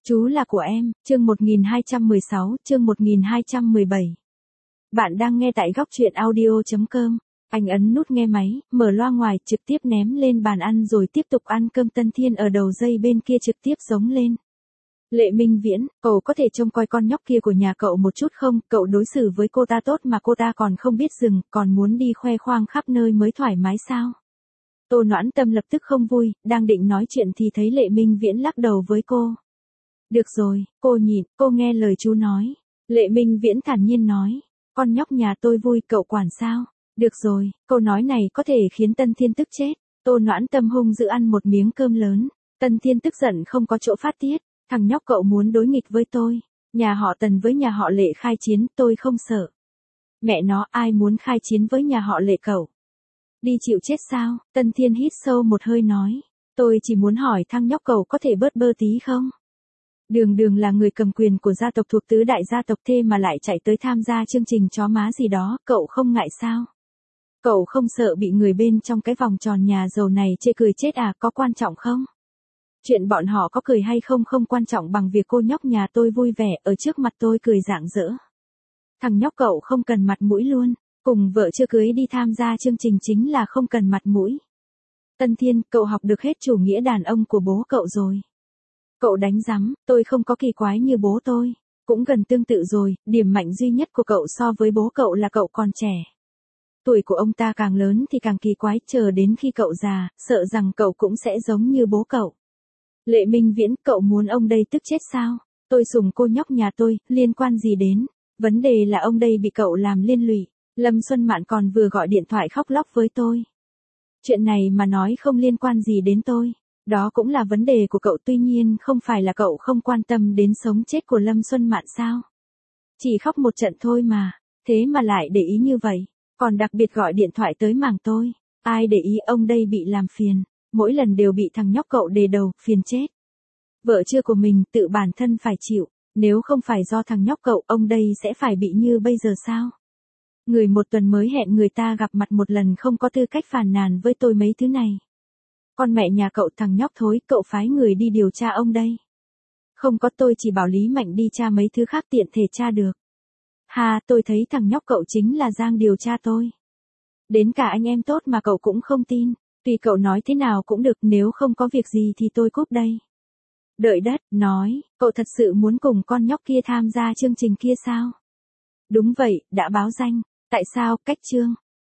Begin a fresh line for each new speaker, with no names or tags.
Chú là của em, chương 1216, chương 1217. Bạn đang nghe tại góc truyện audio.com. Anh ấn nút nghe máy, mở loa ngoài, trực tiếp ném lên bàn ăn rồi tiếp tục ăn cơm. Tân Thiên ở đầu dây bên kia trực tiếp giống lên. Lệ Minh Viễn, cậu có thể trông coi con nhóc kia của nhà cậu một chút không? Cậu đối xử với cô ta tốt mà cô ta còn không biết dừng, còn muốn đi khoe khoang khắp nơi mới thoải mái sao? Tô Noãn Tâm lập tức không vui, đang định nói chuyện thì thấy Lệ Minh Viễn lắc đầu với cô. Được rồi, cô nhịn, cô nghe lời chú nói. Lệ Minh Viễn thản nhiên nói. Con nhóc nhà tôi vui, cậu quản sao? Được rồi, câu nói này có thể khiến Tân Thiên tức chết. Tô Noãn Tâm hung dữ ăn một miếng cơm lớn. Tân Thiên tức giận không có chỗ phát tiết. Thằng nhóc cậu muốn đối nghịch với tôi. Nhà họ Tần với nhà họ Lệ khai chiến, tôi không sợ. Mẹ nó, ai muốn khai chiến với nhà họ Lệ cậu? Đi chịu chết sao? Tân Thiên hít sâu một hơi nói. Tôi chỉ muốn hỏi thằng nhóc cậu có thể bớt bơ tí không? Đường Đường là người cầm quyền của gia tộc thuộc tứ đại gia tộc thế mà lại chạy tới tham gia chương trình chó má gì đó, cậu không ngại sao? Cậu không sợ bị người bên trong cái vòng tròn nhà giàu này chê cười chết à, có quan trọng không? Chuyện bọn họ có cười hay không không quan trọng bằng việc cô nhóc nhà tôi vui vẻ ở trước mặt tôi cười rạng rỡ. Thằng nhóc cậu không cần mặt mũi luôn, cùng vợ chưa cưới đi tham gia chương trình chính là không cần mặt mũi. Tân Thiên, cậu học được hết chủ nghĩa đàn ông của bố cậu rồi. Cậu đánh rắm, tôi không có kỳ quái như bố tôi, cũng gần tương tự rồi, điểm mạnh duy nhất của cậu so với bố cậu là cậu còn trẻ. Tuổi của ông ta càng lớn thì càng kỳ quái, chờ đến khi cậu già, sợ rằng cậu cũng sẽ giống như bố cậu. Lệ Minh Viễn, cậu muốn ông đây tức chết sao? Tôi sủng cô nhóc nhà tôi, liên quan gì đến? Vấn đề là ông đây bị cậu làm liên lụy. Lâm Xuân Mạn còn vừa gọi điện thoại khóc lóc với tôi. Chuyện này mà nói không liên quan gì đến tôi. Đó cũng là vấn đề của cậu, tuy nhiên không phải là cậu không quan tâm đến sống chết của Lâm Xuân Mạn sao? Chỉ khóc một trận thôi mà, thế mà lại để ý như vậy, còn đặc biệt gọi điện thoại tới mảng tôi. Ai để ý, ông đây bị làm phiền, mỗi lần đều bị thằng nhóc cậu đề đầu, phiền chết. Vợ chưa của mình tự bản thân phải chịu, nếu không phải do thằng nhóc cậu, ông đây sẽ phải bị như bây giờ sao? Người một tuần mới hẹn người ta gặp mặt một lần không có tư cách phàn nàn với tôi mấy thứ này. Con mẹ nhà cậu, thằng nhóc thối, cậu phái người đi điều tra ông đây. Không có, tôi chỉ bảo Lý Mạnh đi tra mấy thứ khác tiện thể tra được. Ha, tôi thấy thằng nhóc cậu chính là Giang điều tra tôi. Đến cả anh em tốt mà cậu cũng không tin, tùy cậu nói thế nào cũng được, nếu không có việc gì thì tôi cúp đây. Đợi đất, nói, cậu thật sự muốn cùng con nhóc kia tham gia chương trình kia sao? Đúng vậy, đã báo danh, tại sao, cách chương.